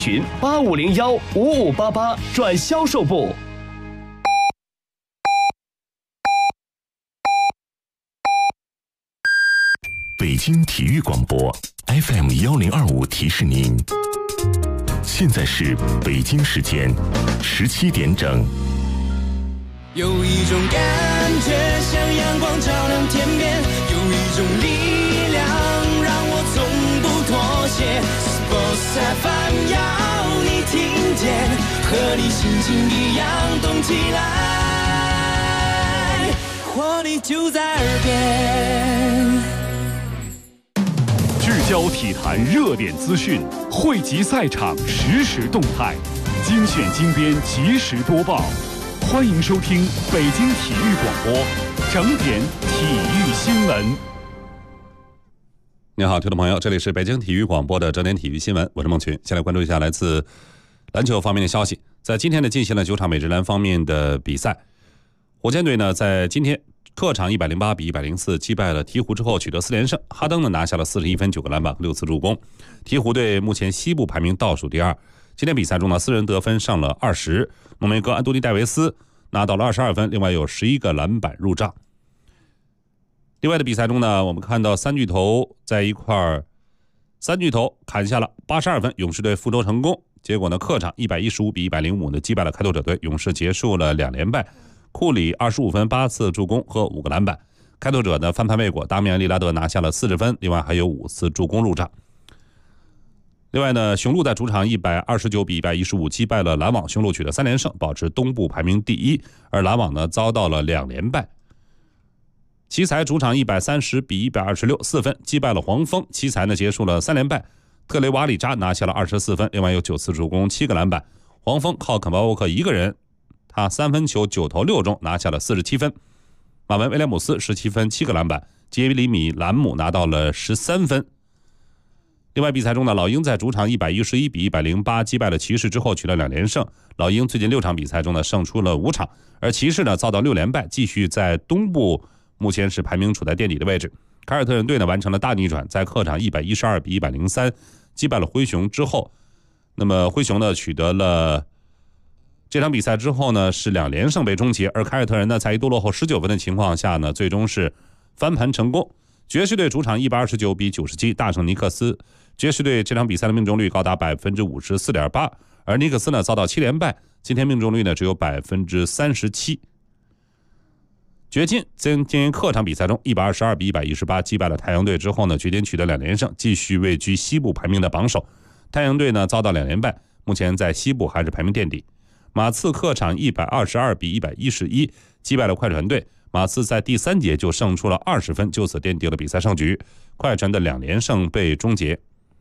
群85015588转销售部。 北京体育广播 FM1025提示您，现在是北京时间17点整。 有一种感觉像阳光照亮天边，有一种力量让我从不妥协。Sports FM 要你听见，和你心情一样动起来，活力就在耳边。 聚焦体坛热点资讯，汇集赛场实时动态，精选精编及时播报。欢迎收听北京体育广播整点体育新闻。 你好，听众朋友，这里是北京体育广播的整点体育新闻，我是孟群。先来关注一下来自篮球方面的消息。在今天呢，进行了9场美职篮方面的比赛。火箭队呢，在今天客场108比104击败了鹈鹕之后，取得4连胜。哈登呢拿下了41分、9个篮板和6次助攻。鹈鹕队目前西部排名倒数第2。今天比赛中呢，私人得分上了20，浓眉哥安东尼戴维斯拿到了22分，另外有11个篮板入账。另外的比赛中呢，我们看到三巨头在一块儿，3巨头砍下了82分，勇士队复仇成功。结果呢，客场115比105呢击败了开拓者队，勇士结束了2连败。库里25分、8次助攻和5个篮板。开拓者呢翻盘未果，达米安·利拉德拿下了40分，另外还有5次助攻入账。另外呢，雄鹿在主场129比115击败了篮网，雄鹿取得3连胜，保持东部排名第1，而篮网呢遭到了2连败。奇才主场130比126，4分击败了黄蜂，奇才呢结束了3连败。特雷瓦里扎拿下了24分，另外有9次助攻、7个篮板。黄蜂靠肯巴沃克一个人，他3分球9投6中，拿下了47分。马文·威廉姆斯17分7个篮板，杰里米·兰姆拿到了13分。另外比赛中呢，老鹰在主场111比108击败了骑士之后取得2连胜。老鹰最近6场比赛中呢胜出了5场，而骑士呢遭到6连败，继续在东部目前是排名处在垫底的位置。凯尔特人队呢完成了大逆转，在客场112比103击败了灰熊之后，那么灰熊呢取得了这场比赛之后呢是2连胜被终结，而凯尔特人呢在一度落后19分的情况下呢，最终是翻盘成功。爵士队主场129比97大胜尼克斯，爵士队这场比赛的命中率高达 54.8%， 而尼克斯呢遭到7连败，今天命中率呢只有 37%。掘金在今天客场比赛中122比118击败了太阳队之后呢，掘金取得2连胜，继续位居西部排名的榜首。太阳队呢遭到2连败，目前在西部还是排名垫底。马刺客场122比111击败了快船队，马刺在第3节就胜出了20分，就此奠定了比赛胜局。快船的2连胜被终结。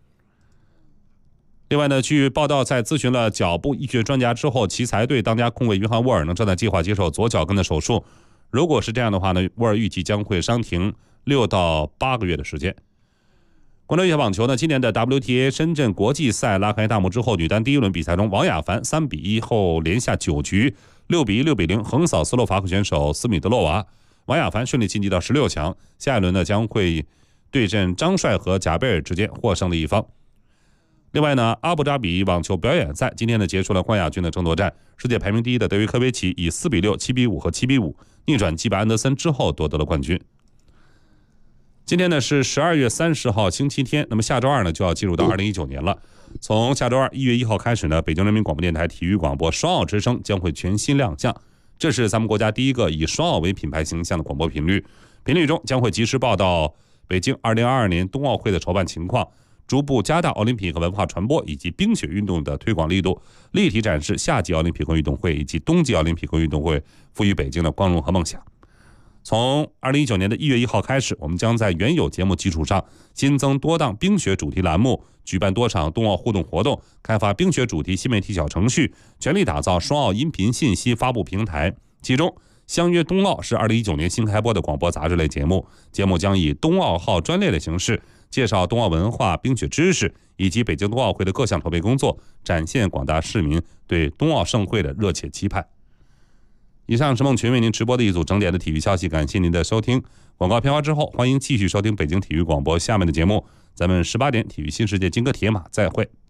另外呢，据报道，在咨询了脚部医学专家之后，奇才队当家控卫约翰沃尔呢正在计划接受左脚跟的手术。如果是这样的话呢，沃尔预计将会伤停6到8个月的时间。关注一下网球呢，今年的 WTA 深圳国际赛拉开大幕之后，女单第1轮比赛中，王雅凡3比1后连下9局，6比1、6比0横扫斯洛伐克选手斯米德洛娃。王雅凡顺利晋级到16强，下一轮呢将会对阵张帅和贾贝尔之间获胜的一方。另外呢，阿布扎比网球表演赛今天呢结束了冠亚军的争夺战，世界排名第1的德约科维奇以4比6、7比5和7比5逆转击败安德森之后夺得了冠军。今天呢是12月30号星期天，那么下周二呢就要进入到2019年了。从下周二1月1号开始呢，北京人民广播电台体育广播双奥之声将会全新亮相，这是咱们国家第一个以双奥为品牌形象的广播频率，频率中将会及时报道北京2022年冬奥会的筹办情况，逐步加大奥林匹克文化传播以及冰雪运动的推广力度，立体展示夏季奥林匹克运动会以及冬季奥林匹克运动会赋予北京的光荣和梦想。从2019年的1月1号开始，我们将在原有节目基础上新增多档冰雪主题栏目，举办多场冬奥互动活动，开发冰雪主题新媒体小程序，全力打造双奥音频信息发布平台。其中相约冬奥是2019年新开播的广播杂志类节目，节目将以冬奥号专列的形式介绍冬奥文化、冰雪知识以及北京冬奥会的各项筹备工作，展现广大市民对冬奥盛会的热切期盼。以上是孟群为您直播的一组整点的体育消息，感谢您的收听。广告片花之后，欢迎继续收听北京体育广播下面的节目。咱们18点体育新世界金戈铁马再会。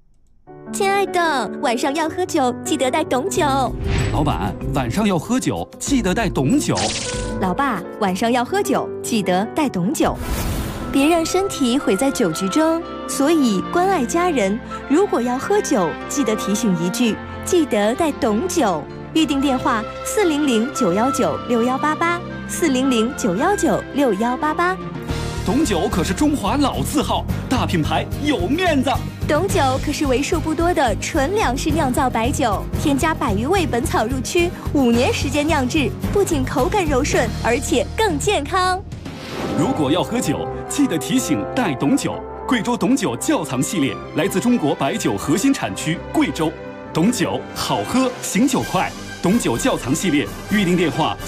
亲爱的，晚上要喝酒，记得带懂酒。 老板，晚上要喝酒，记得带懂酒。 老爸，晚上要喝酒，记得带懂酒。别让身体毁在酒局中，所以关爱家人，如果要喝酒，记得提醒一句，记得带懂酒。预订电话：400-919-6188，400-919-6188。 懂酒可是中华老字号，大品牌有面子。 懂酒可是为数不多的纯粮食酿造白酒，添加100余味本草入曲，5年时间酿制，不仅口感柔顺，而且更健康。 如果要喝酒，记得提醒带懂酒。贵州懂酒窖藏系列来自中国白酒核心产区贵州，懂酒好喝，醒酒快。懂酒窖藏系列预订电话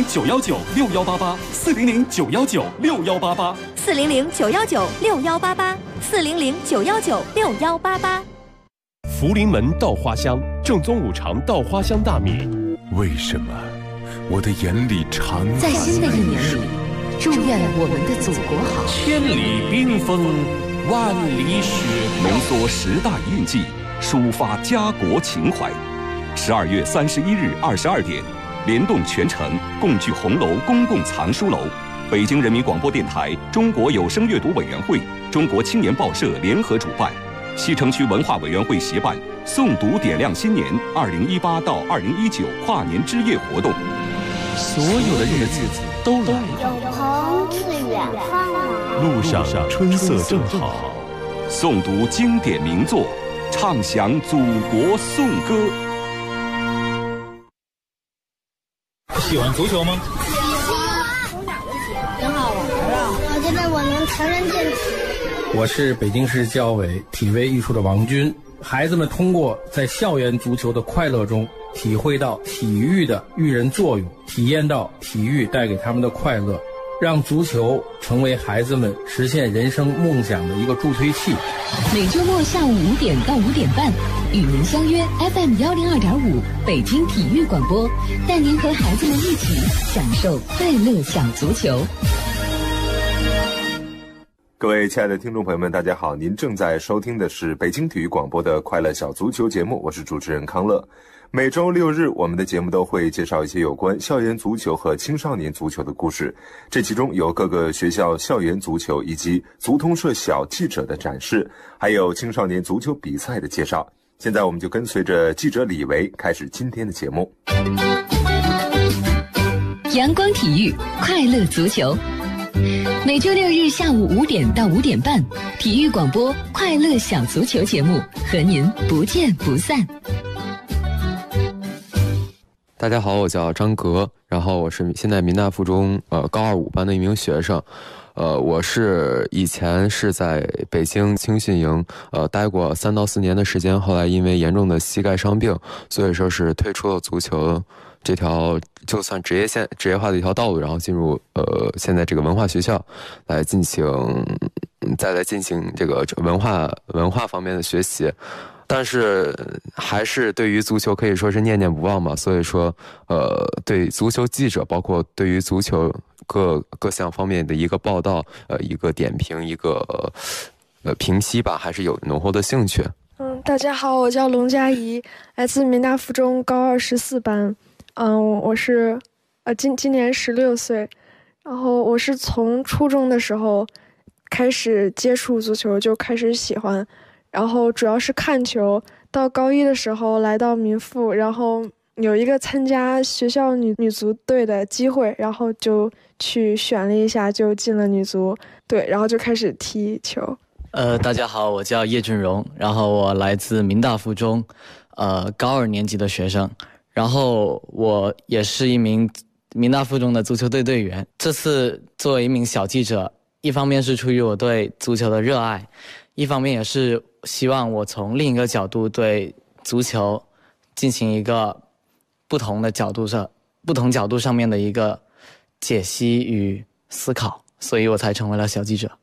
：400-919-6188，400-919-6188，400-919-6188。 福临门稻花香，正宗五常稻花香大米。 为什么我的眼里常在新的一年里，祝愿我们的祖国好。 千里冰封，万里雪浓缩时代印记，抒发家国情怀。12月31日22点，联动全城共聚红楼公共藏书楼，北京人民广播电台、中国有声阅读委员会、中国青年报社联合主办，西城区文化委员会协办诵读点亮新年2018到2019跨年之夜活动。 所有的日子都来了， 有朋自远方来， 路上春色正好。 诵读经典名作，唱响祖国颂歌。 喜欢足球吗？ 喜欢，挺好玩啊！我觉得我能强身健体。 我是北京市教委体卫艺术的王军。孩子们通过在校园足球的快乐中，体会到体育的育人作用，体验到体育带给他们的快乐，让足球成为孩子们实现人生梦想的一个助推器。 每周末下午5点到5点半，与您相约 FM102.5北京体育广播，带您和孩子们一起享受快乐小足球。 各位亲爱的听众朋友们，大家好，您正在收听的是北京体育广播的快乐小足球节目，我是主持人康乐。每周6日，我们的节目都会介绍一些有关校园足球和青少年足球的故事，这其中有各个学校校园足球以及足通社小记者的展示，还有青少年足球比赛的介绍。现在我们就跟随着记者李维开始今天的节目。 阳光体育，快乐足球。每周6日下午5点到5点半，体育广播快乐小足球节目和您不见不散。 大家好，我叫张格，然后我是现在民大附中高2、5班的一名学生。我是以前是在北京青训营待过3到4年的时间，后来因为严重的膝盖伤病，所以说是退出了足球这条就算职业化的一条道路，然后进入现在这个文化学校来进行这个文化方面的学习。但是还是对于足球可以说是念念不忘吧，所以说对足球记者包括对于足球各项方面的一个报道一个点评一个评析吧，还是有浓厚的兴趣。 大家好，我叫龙佳怡，来自民大附中高2 14班。我是今年16岁，然后我是从初中的时候开始接触足球，就开始喜欢，然后主要是看球，到高1的时候来到民附，然后有一个参加学校女足队的机会，然后就去选了一下，就进了女足队，然后就开始踢球。 大家好，我叫叶俊荣，然后我来自民大附中高2年级的学生，然后我也是一名民大附中的足球队队员。这次作为一名小记者，一方面是出于我对足球的热爱，一方面也是希望我从另一个角度对足球进行一个不同角度上面的一个解析与思考，所以我才成为了小记者。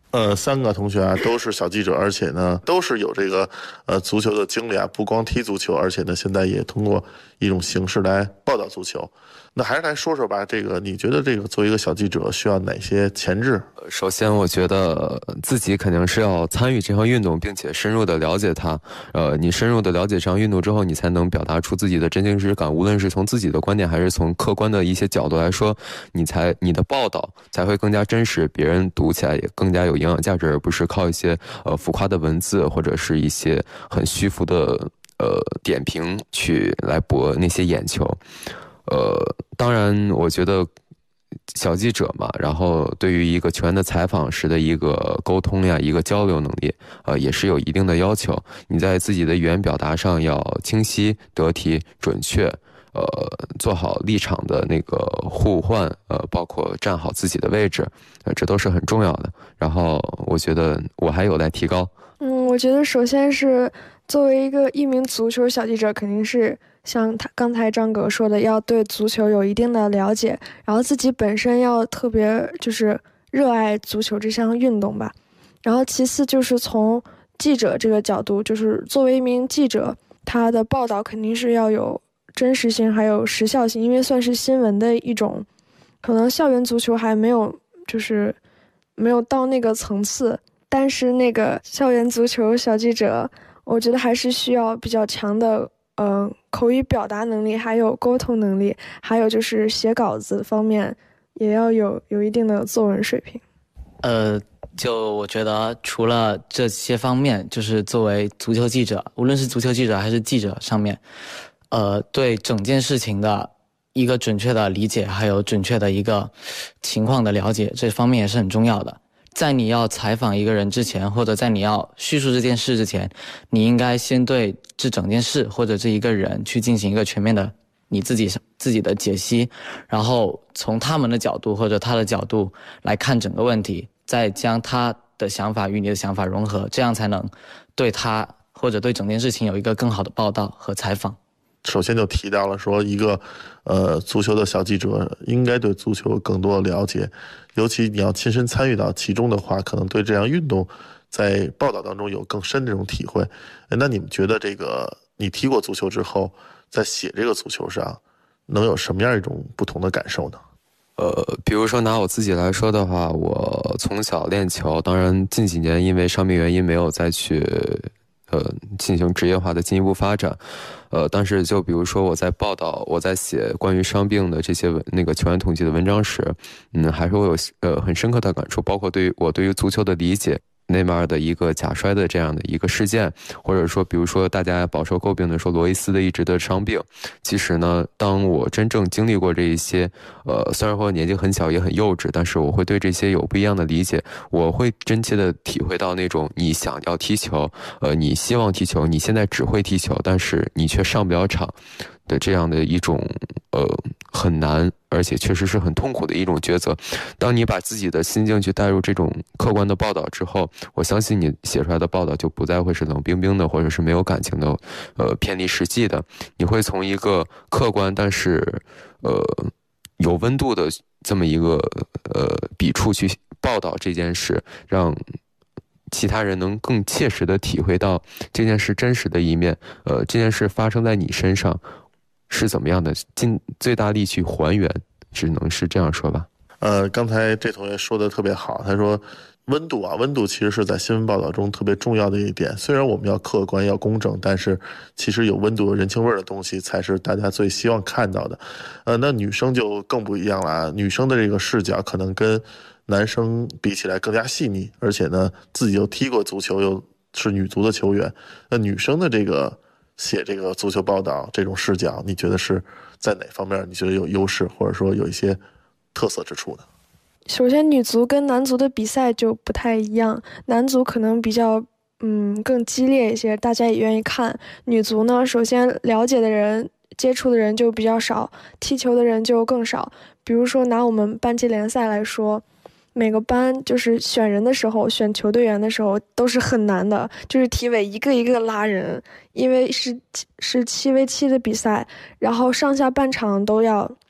3个同学啊都是小记者，而且呢都是有这个足球的经历啊，不光踢足球，而且呢现在也通过一种形式来报道足球。那还是来说说吧，这个你觉得这个作为一个小记者需要哪些前置？ 首先我觉得自己肯定是要参与这项运动，并且深入的了解它。你深入的了解这项运动之后，你才能表达出自己的真情实感，无论是从自己的观点还是从客观的一些角度来说，你的报道才会更加真实，别人读起来也更加有营养价值，而不是靠一些浮夸的文字或者是一些很虚浮的点评去来博那些眼球。当然我觉得小记者嘛，然后对于一个球员的采访时的一个沟通呀，一个交流能力，也是有一定的要求。你在自己的语言表达上要清晰、得体、准确，做好立场的那个互换，包括站好自己的位置，这都是很重要的。然后我觉得我还有待提高。 我觉得首先是作为一名足球小记者，肯定是像刚才张哥说的，要对足球有一定的了解，然后自己本身要特别就是热爱足球这项运动吧。然后其次就是从记者这个角度，就是作为一名记者，他的报道肯定是要有真实性还有时效性，因为算是新闻的一种，可能校园足球还没有到那个层次，但是那个校园足球小记者，我觉得还是需要比较强的口语表达能力，还有沟通能力，还有就是写稿子方面也要有一定的作文水平。 就我觉得除了这些方面，就是作为足球记者，无论是足球记者还是记者上面，对整件事情的一个准确的理解，还有准确的一个情况的了解，这方面也是很重要的。在你要采访一个人之前，或者在你要叙述这件事之前，你应该先对这整件事或者这一个人去进行一个全面的你自己的解析，然后从他们的角度或者他的角度来看整个问题，再将他的想法与你的想法融合，这样才能对他或者对整件事情有一个更好的报道和采访。 首先就提到了说一个足球的小记者应该对足球更多的了解，尤其你要亲身参与到其中的话，可能对这项运动在报道当中有更深的这种体会。那你们觉得这个你踢过足球之后，在写这个足球上能有什么样一种不同的感受呢？ 比如说拿我自己来说的话，我从小练球，当然近几年因为伤病原因没有再去进行职业化的进一步发展。但是就比如说我在报道，我在写关于伤病的这些那个球员统计的文章时，还是会有很深刻的感触，包括对于足球的理解。内马尔的一个假摔的这样的一个事件，或者说比如说大家饱受诟病的说罗伊斯的一直的伤病，其实呢当我真正经历过这一些虽然说年纪很小也很幼稚，但是我会对这些有不一样的理解，我会真切的体会到那种你想要踢球，你希望踢球，你现在只会踢球，但是你却上不了场的这样的一种很难而且确实是很痛苦的一种抉择。当你把自己的心境去带入这种客观的报道之后，我相信你写出来的报道就不再会是冷冰冰的，或者是没有感情的偏离实际的，你会从一个客观但是有温度的这么一个笔触去报道这件事，让其他人能更切实的体会到这件事真实的一面，这件事发生在你身上是怎么样的，尽最大力去还原，只能是这样说吧。 刚才这同学说的特别好，他说温度其实是在新闻报道中特别重要的一点。虽然我们要客观要公正，但是其实有温度人情味的东西才是大家最希望看到的。那女生就更不一样了，女生的这个视角可能跟男生比起来更加细腻，而且呢自己又踢过足球，又是女足的球员，那女生的这个写这个足球报道这种视角，你觉得是在哪方面你觉得有优势，或者说有一些特色之处呢？ 首先女足跟男足的比赛就不太一样，男足可能比较更激烈一些，大家也愿意看。女足呢，首先了解的人接触的人就比较少，踢球的人就更少。比如说拿我们班级联赛来说，每个班就是选人的时候，选球队员的时候都是很难的，就是体委一个一个拉人，因为是7v7的比赛，然后上下半场都要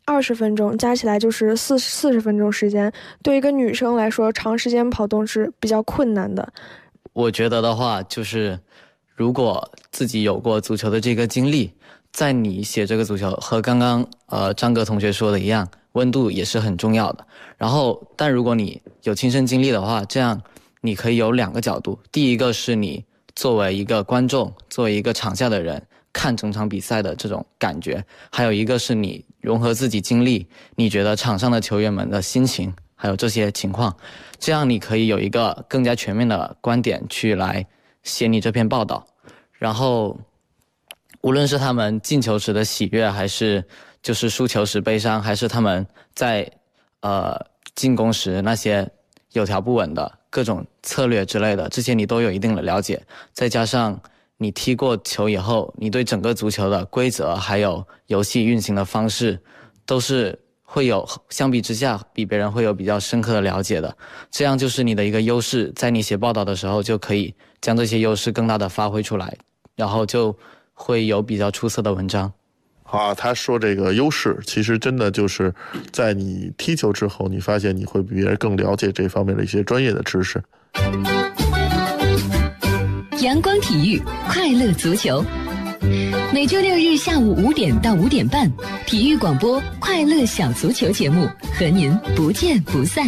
20分钟，加起来就是40分钟时间。对一个女生来说，长时间跑动是比较困难的。 我觉得的话，就是如果自己有过足球的这个经历，在你写这个足球和刚刚张哥同学说的一样，温度也是很重要的。然后，但如果你有亲身经历的话，这样你可以有2个角度。第一个是你作为一个观众，作为一个场下的人，看整场比赛的这种感觉；还有一个是你融合自己经历，你觉得场上的球员们的心情，还有这些情况，这样你可以有一个更加全面的观点去来写你这篇报道。然后无论是他们进球时的喜悦，还是就是输球时悲伤，还是他们在进攻时那些有条不紊的各种策略之类的，这些你都有一定的了解。再加上你踢过球以后，你对整个足球的规则还有游戏运行的方式都是会有相比之下比别人会有比较深刻的了解的。这样就是你的一个优势，在你写报道的时候就可以将这些优势更大的发挥出来，然后就会有比较出色的文章。 好，他说这个优势其实真的就是在你踢球之后，你发现你会比别人更了解这方面的一些专业的知识。 阳光体育，快乐足球。每周6日下午5点到5点半，体育广播快乐小足球节目和您不见不散。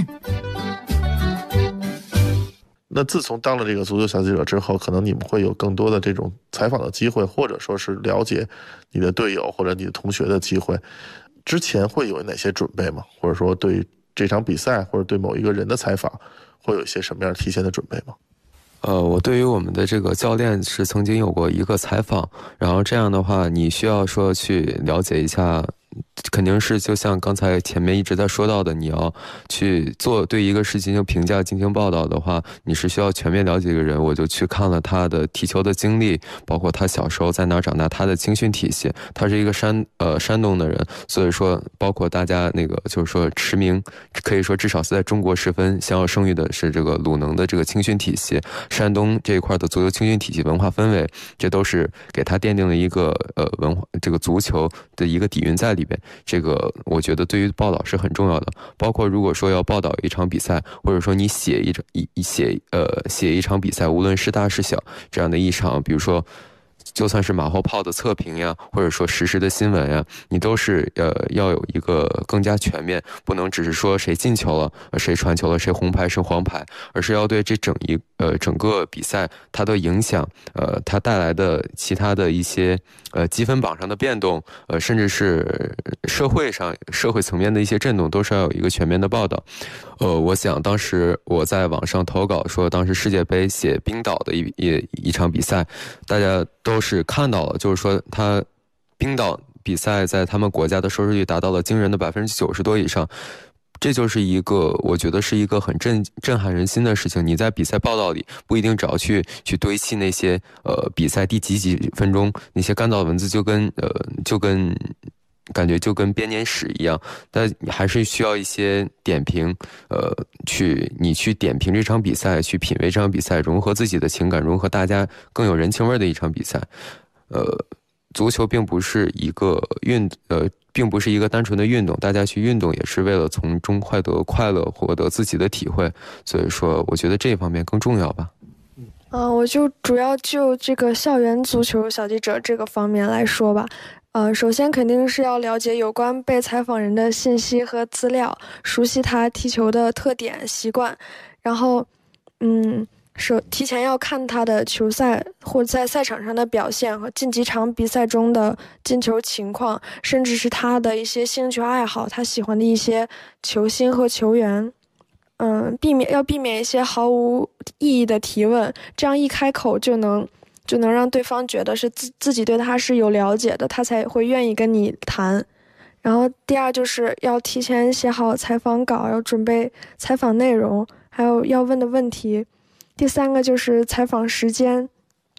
那自从当了这个足球小记者之后，可能你们会有更多的这种采访的机会，或者说是了解你的队友或者你的同学的机会。之前会有哪些准备吗？或者说对这场比赛或者对某一个人的采访会有一些什么样提前的准备吗？ 我对于我们的这个教练是曾经有过一个采访，然后这样的话你需要说去了解一下，肯定是就像刚才前面一直在说到的，你要去做对一个事进行评价进行报道的话，你是需要全面了解一个人。我就去看了他的踢球的经历，包括他小时候在哪儿长大，他的青训体系。他是一个山东的人，所以说包括大家那个就是说驰名，可以说至少是在中国十分享有声誉的是这个鲁能的这个青训体系，山东这一块的足球青训体系文化氛围，这都是给他奠定了一个文化这个足球的一个底蕴在里边。这个我觉得对于报道是很重要的。包括如果说要报道一场比赛，或者说你写一场比赛，无论是大是小，这样的一场，比如说就算是马后炮的测评呀，或者说实时的新闻呀，你都是要有一个更加全面，不能只是说谁进球了，谁传球了，谁红牌谁黄牌，而是要对这整个比赛它的影响，它带来的其他的一些积分榜上的变动，甚至是社会层面的一些震动，都是要有一个全面的报道。我想当时我在网上投稿说，当时世界杯写冰岛的一场比赛，大家都是看到了，就是说他冰岛比赛在他们国家的收视率达到了惊人的90%多以上。这就是一个我觉得是一个很震撼人心的事情。你在比赛报道里不一定只要去堆砌那些比赛第几分钟那些干燥文字，就跟感觉就跟编年史一样，但还是需要一些点评，你去点评这场比赛，去品味这场比赛，融合自己的情感，融合大家更有人情味的一场比赛。足球并不是一个并不是一个单纯的运动，大家去运动也是为了从中获得快乐，获得自己的体会，所以说我觉得这方面更重要吧。 我就主要就这个校园足球小记者这个方面来说吧。首先肯定是要了解有关被采访人的信息和资料，熟悉他踢球的特点习惯，然后提前要看他的球赛或在赛场上的表现和近几场比赛中的进球情况，甚至是他的一些兴趣爱好，他喜欢的一些球星和球员。避免一些毫无意义的提问，这样一开口就能让对方觉得是自己对他是有了解的，他才会愿意跟你谈。然后第二就是要提前写好采访稿，要准备采访内容，还有要问的问题。第三个就是采访时间，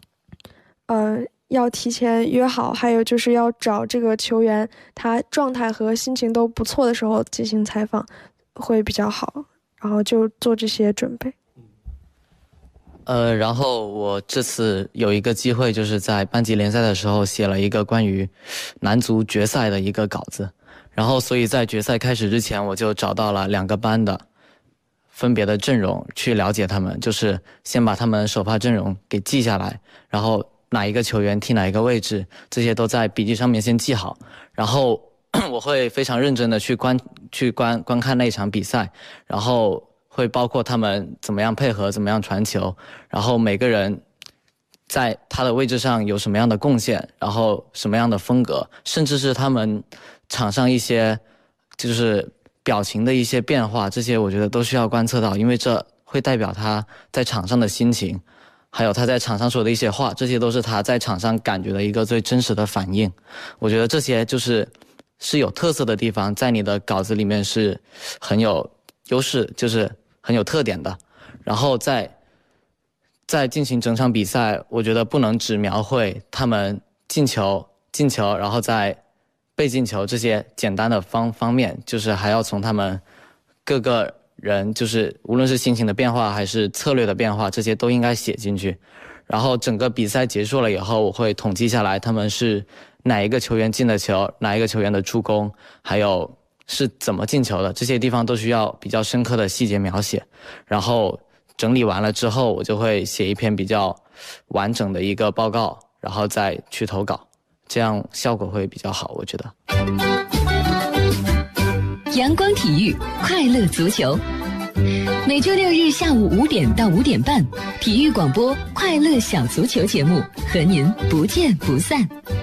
要提前约好，还有就是要找这个球员他状态和心情都不错的时候进行采访会比较好，然后就做这些准备。 然后我这次有一个机会，就是在班级联赛的时候写了一个关于男足决赛的一个稿子， 然后所以在决赛开始之前，我就找到了2个班的分别的阵容去了解他们，就是先把他们首发阵容给记下来，然后哪一个球员踢哪一个位置，这些都在笔记上面先记好，然后我会非常认真的去观看那场比赛，然后会包括他们怎么样配合，怎么样传球，然后每个人在他的位置上有什么样的贡献，然后什么样的风格，甚至是他们场上一些就是表情的一些变化，这些我觉得都需要观测到，因为这会代表他在场上的心情，还有他在场上说的一些话，这些都是他在场上感觉的一个最真实的反应。我觉得这些是有特色的地方，在你的稿子里面是很有优势，就是很有特点的。然后在进行整场比赛，我觉得不能只描绘他们进球，然后再被进球这些简单的方面，就是还要从他们各个人，就是无论是心情的变化还是策略的变化，这些都应该写进去。然后整个比赛结束了以后，我会统计下来他们是哪一个球员进的球，哪一个球员的助攻，还有是怎么进球的，这些地方都需要比较深刻的细节描写。然后整理完了之后，我就会写一篇比较完整的一个报告，然后再去投稿，这样效果会比较好，我觉得。 阳光体育，快乐足球，每周6日下午5点到5点半，体育广播快乐小足球节目和您不见不散。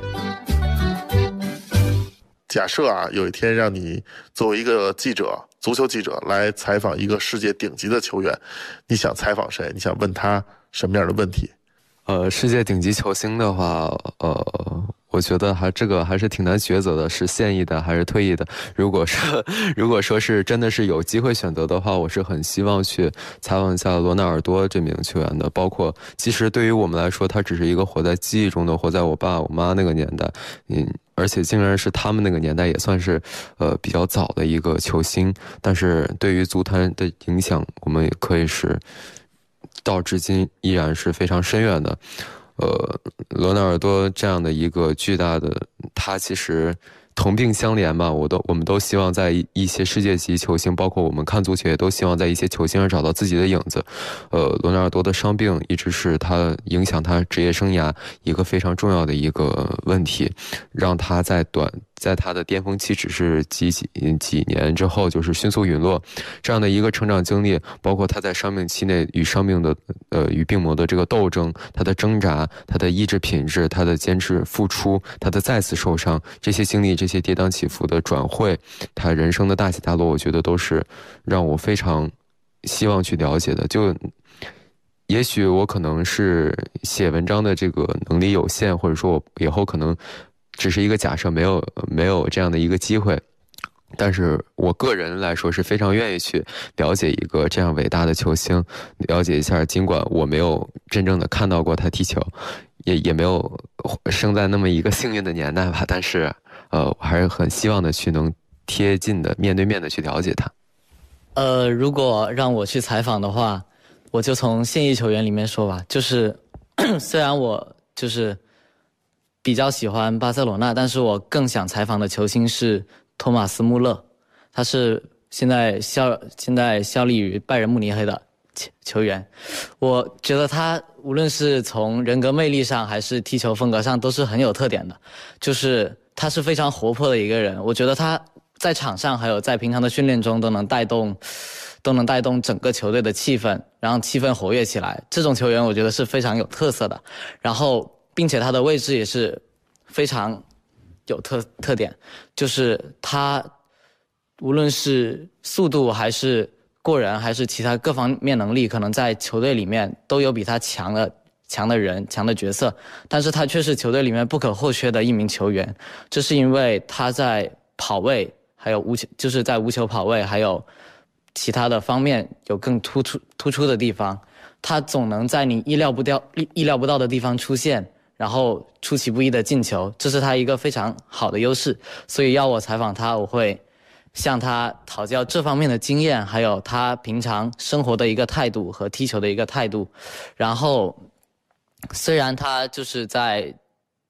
假设啊，有一天让你作为一个记者，足球记者来采访一个世界顶级的球员，你想采访谁？你想问他什么样的问题？ 世界顶级球星的话，我觉得这个还是挺难抉择的，是现役的还是退役的。如果说是真的是有机会选择的话，我是很希望去采访一下罗纳尔多这名球员的。包括其实对于我们来说，他只是一个活在记忆中的，活在我爸我妈那个年代，而且竟然是他们那个年代也算是比较早的一个球星。但是对于足坛的影响，我们也可以是到至今依然是非常深远的。罗纳尔多这样的一个巨大的，他其实同病相怜吧，我们都希望在一些世界级球星，包括我们看足球也都希望在一些球星上找到自己的影子。罗纳尔多的伤病一直是他影响他职业生涯一个非常重要的一个问题，让他在他的巅峰期只是几年之后就是迅速陨落。这样的一个成长经历，包括他在伤病期内与病魔的这个斗争，他的挣扎，他的意志品质，他的坚持付出，他的再次受伤，这些经历，这些跌宕起伏的转会，他人生的大起大落，我觉得都是让我非常希望去了解的。就也许我可能是写文章的这个能力有限，或者说我以后可能只是一个假设，没有这样的一个机会，但是我个人来说是非常愿意去了解一个这样伟大的球星，了解一下。尽管我没有真正的看到过他踢球，也没有生在那么一个幸运的年代吧，但是我还是很希望的去能贴近的面对面的去了解他。 如果让我去采访的话，我就从现役球员里面说吧，就是虽然我就是比较喜欢巴塞罗那，但是我更想采访的球星是托马斯·穆勒，他是现在效力于拜仁慕尼黑的球员。我觉得他无论是从人格魅力上还是踢球风格上都是很有特点的，就是他是非常活泼的一个人。我觉得他在场上还有在平常的训练中都能带动整个球队的气氛，让气氛活跃起来。这种球员我觉得是非常有特色的，然后并且他的位置也是非常有特点，就是他无论是速度还是过人还是其他各方面能力，可能在球队里面都有比他强的人，强的角色，但是他却是球队里面不可或缺的一名球员。这是因为他在跑位还有就是在无球跑位还有其他的方面有更突出的地方，他总能在你意料不到的地方出现，然后出其不意的进球，这是他一个非常好的优势。所以要我采访他，我会向他讨教这方面的经验，还有他平常生活的一个态度和踢球的一个态度。然后虽然他就是在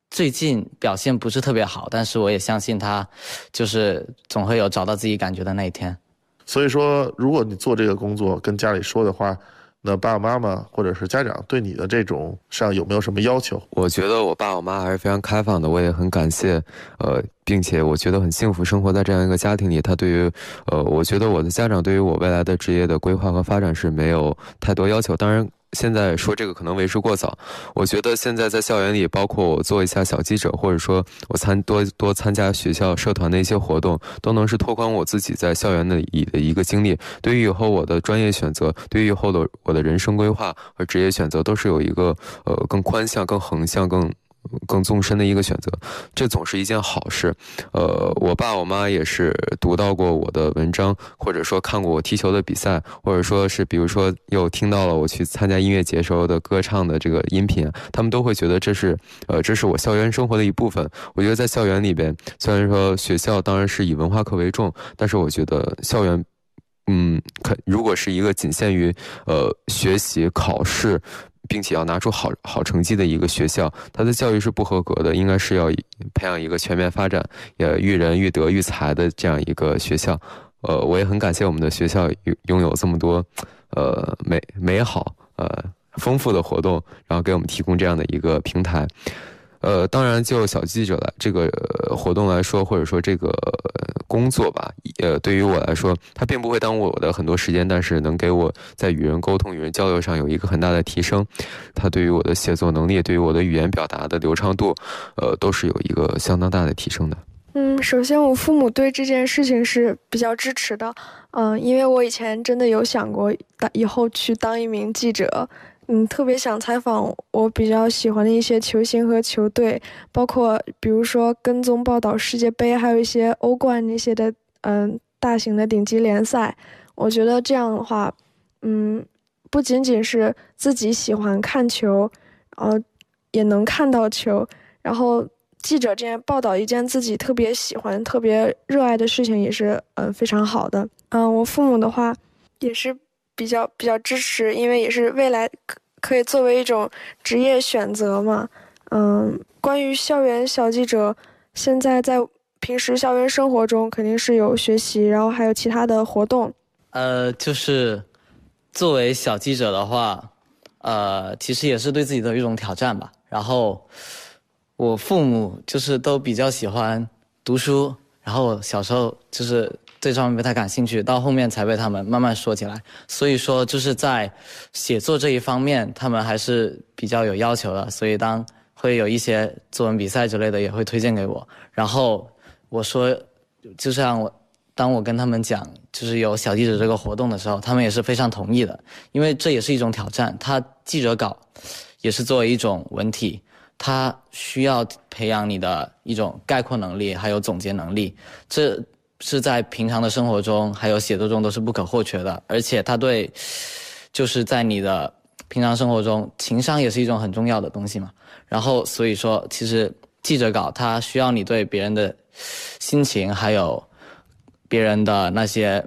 最近表现不是特别好，但是我也相信他就是总会有找到自己感觉的那一天。 所以说，如果你做这个工作跟家里说的话，那爸爸妈妈或者是家长对你的这种上有没有什么要求？ 我觉得我爸我妈还是非常开放的，我也很感谢，并且我觉得很幸福，生活在这样一个家庭里。他对于，我觉得我的家长对于我未来的职业的规划和发展是没有太多要求。当然，现在说这个可能为时过早。我觉得现在在校园里，包括我做一下小记者，或者说我多参加学校社团的一些活动，都能是拓宽我自己在校园里的一个经历。对于以后我的专业选择，对于以后的我的人生规划和职业选择，都是有一个更宽向、更横向、更纵深的一个选择，这总是一件好事。我爸我妈也是读到过我的文章，或者说看过我踢球的比赛，或者说是比如说又听到了我去参加音乐节时候的歌唱的这个音频，他们都会觉得这是我校园生活的一部分。我觉得在校园里边，虽然说学校当然是以文化课为重，但是我觉得校园如果是一个仅限于学习考试并且要拿出好成绩的一个学校，它的教育是不合格的，应该是要培养一个全面发展也育人育德育才的这样一个学校。我也很感谢我们的学校拥有这么多美好丰富的活动，然后给我们提供这样的一个平台。当然就小记者这个活动来说，或者说这个工作吧，对于我来说，它并不会耽误我的很多时间，但是能给我在与人沟通、与人交流上有一个很大的提升。它对于我的写作能力、对于我的语言表达的流畅度，都是有一个相当大的提升的。 首先我父母对这件事情是比较支持的，因为我以前真的有想过以后去当一名记者。特别想采访我比较喜欢的一些球星和球队，包括比如说跟踪报道世界杯，还有一些欧冠那些的大型的顶级联赛。我觉得这样的话，不仅仅是自己喜欢看球，也能看到球，然后记者这样报道一件自己特别喜欢、特别热爱的事情，也是非常好的。我父母的话也是比较支持，因为也是未来可以作为一种职业选择嘛。关于校园小记者，现在在平时校园生活中肯定是有学习，然后还有其他的活动。 就是作为小记者的话，其实也是对自己的一种挑战吧。然后我父母就是都比较喜欢读书，然后我小时候就是对这方面不太感兴趣，到后面才被他们慢慢说起来。所以说就是在写作这一方面，他们还是比较有要求的，所以当会有一些作文比赛之类的也会推荐给我。然后我说，就像当我跟他们讲就是有小记者这个活动的时候，他们也是非常同意的，因为这也是一种挑战。他记者稿也是作为一种文体，它需要培养你的一种概括能力还有总结能力，这是在平常的生活中还有写作中都是不可或缺的。而且它对就是在你的平常生活中，情商也是一种很重要的东西嘛。然后所以说其实记者稿它需要你对别人的心情还有别人的那些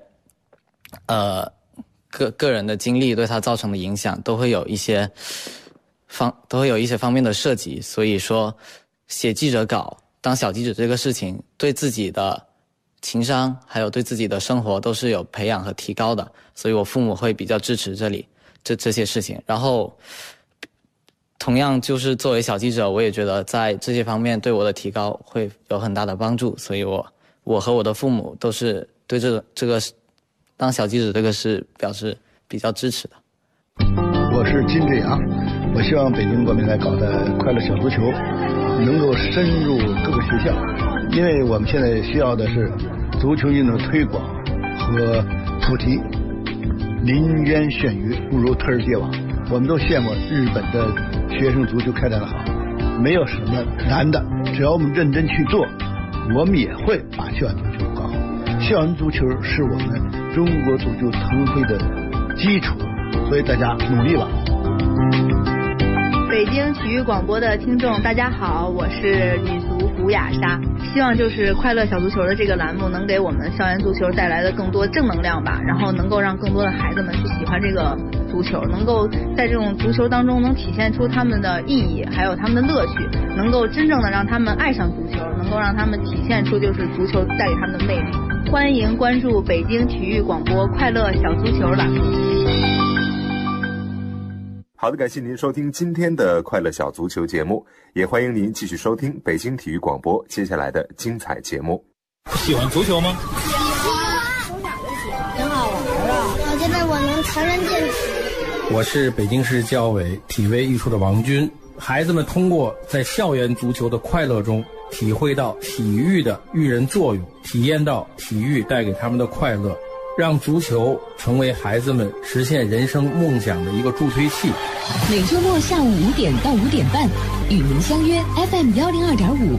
个人的经历对他造成的影响都会有一些方面的涉及。所以说写记者稿当小记者这个事情对自己的情商还有对自己的生活都是有培养和提高的，所以我父母会比较支持这些事情。然后同样就是作为小记者，我也觉得在这些方面对我的提高会有很大的帮助，所以我和我的父母都是对这个当小记者这个是表示比较支持的。 我是金志阳，我希望北京国民来搞的快乐小足球能够深入各个学校，因为我们现在需要的是足球运动推广和普及。林渊炫鱼不如特尔界网，我们都羡慕日本的学生足球开展的好，没有什么难的，只要我们认真去做，我们也会把校园足球搞好。校园足球是我们中国足球腾飞的基础，所以大家努力吧。 北京体育广播的听众大家好，我是女足胡雅莎，希望就是快乐小足球的这个栏目能给我们校园足球带来的更多正能量吧，然后能够让更多的孩子们去喜欢这个足足球，能够在这种足球当中能体现出他们的意义，还有他们的乐趣，能够真正的让他们爱上足球，能够让他们体现出就是足球带给他们的魅力。欢迎关注北京体育广播快乐小足球栏目。 好的，感谢您收听今天的快乐小足球节目，也欢迎您继续收听北京体育广播接下来的精彩节目。 喜欢足球吗？ 喜欢，挺好玩啊！我觉得我能强身健体。 我是北京市教委体卫艺术的王军。孩子们通过在校园足球的快乐中，体会到体育的育人作用，体验到体育带给他们的快乐，让足球成为孩子们实现人生梦想的一个助推器。 每周末下午5点到5点半，与您相约 FM102.5